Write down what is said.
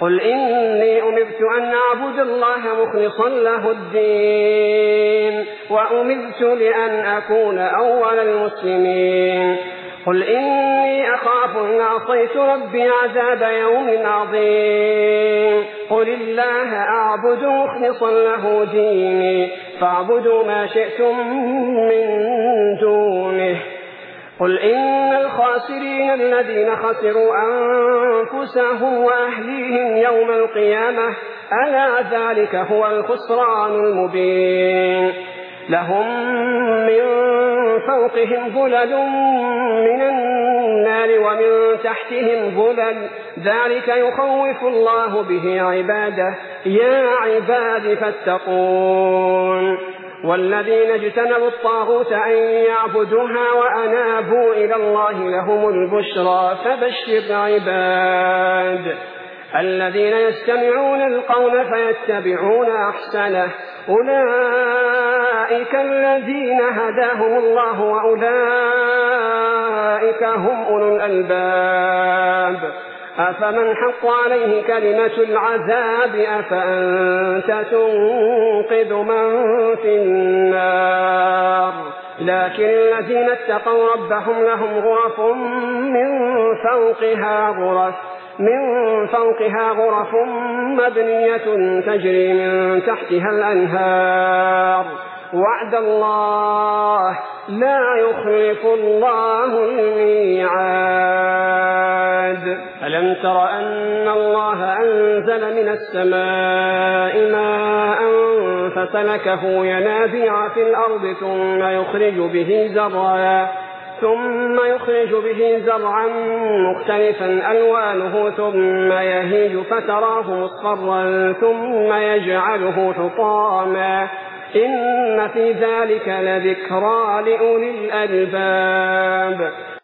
قل إني أمرت أن أعبد الله مخلصا له الدين وأمرت لأن أكون أول المسلمين. قل إني أخاف إن عصيت ربي عذاب يوم عظيم. قل الله أعبد مخلصا له ديني فاعبدوا ما شئتم من دونه. قل إن الخاسرين الذين خسروا أنفسهم وأهليهم يوم القيامة ألا ذلك هو الخسران المبين. لهم من فوقهم ظلل من النار ومن تحتهم ظلل ذلك يخوف الله به عباده يا عباد فاتقون. والذين اجتنبوا الطاغوت أن يعبدوها وأنابوا إلى الله لهم البشرى فبشر عباد الذين يستمعون القول فيتبعون أحسنه أولئك الذين هداهم الله وأولئك هم أولو الألباب. أفمن حق عليه كلمة العذاب أفأنت تنقذ من في النار. لكن الذين اتقوا ربهم لهم غرف من فوقها غرف مبنية تجري من تحتها الأنهار وعد الله لا يخلف الله الميعاد. ألم تر أن الله أنزل من السماء ماء فسلكه ينابيع في الأرض ثم يخرج به زرعا مختلفا ألوانه ثم يهيج فتراه مصفرا ثم يجعله حطاما إن في ذلك لذكرى لأولي الألباب.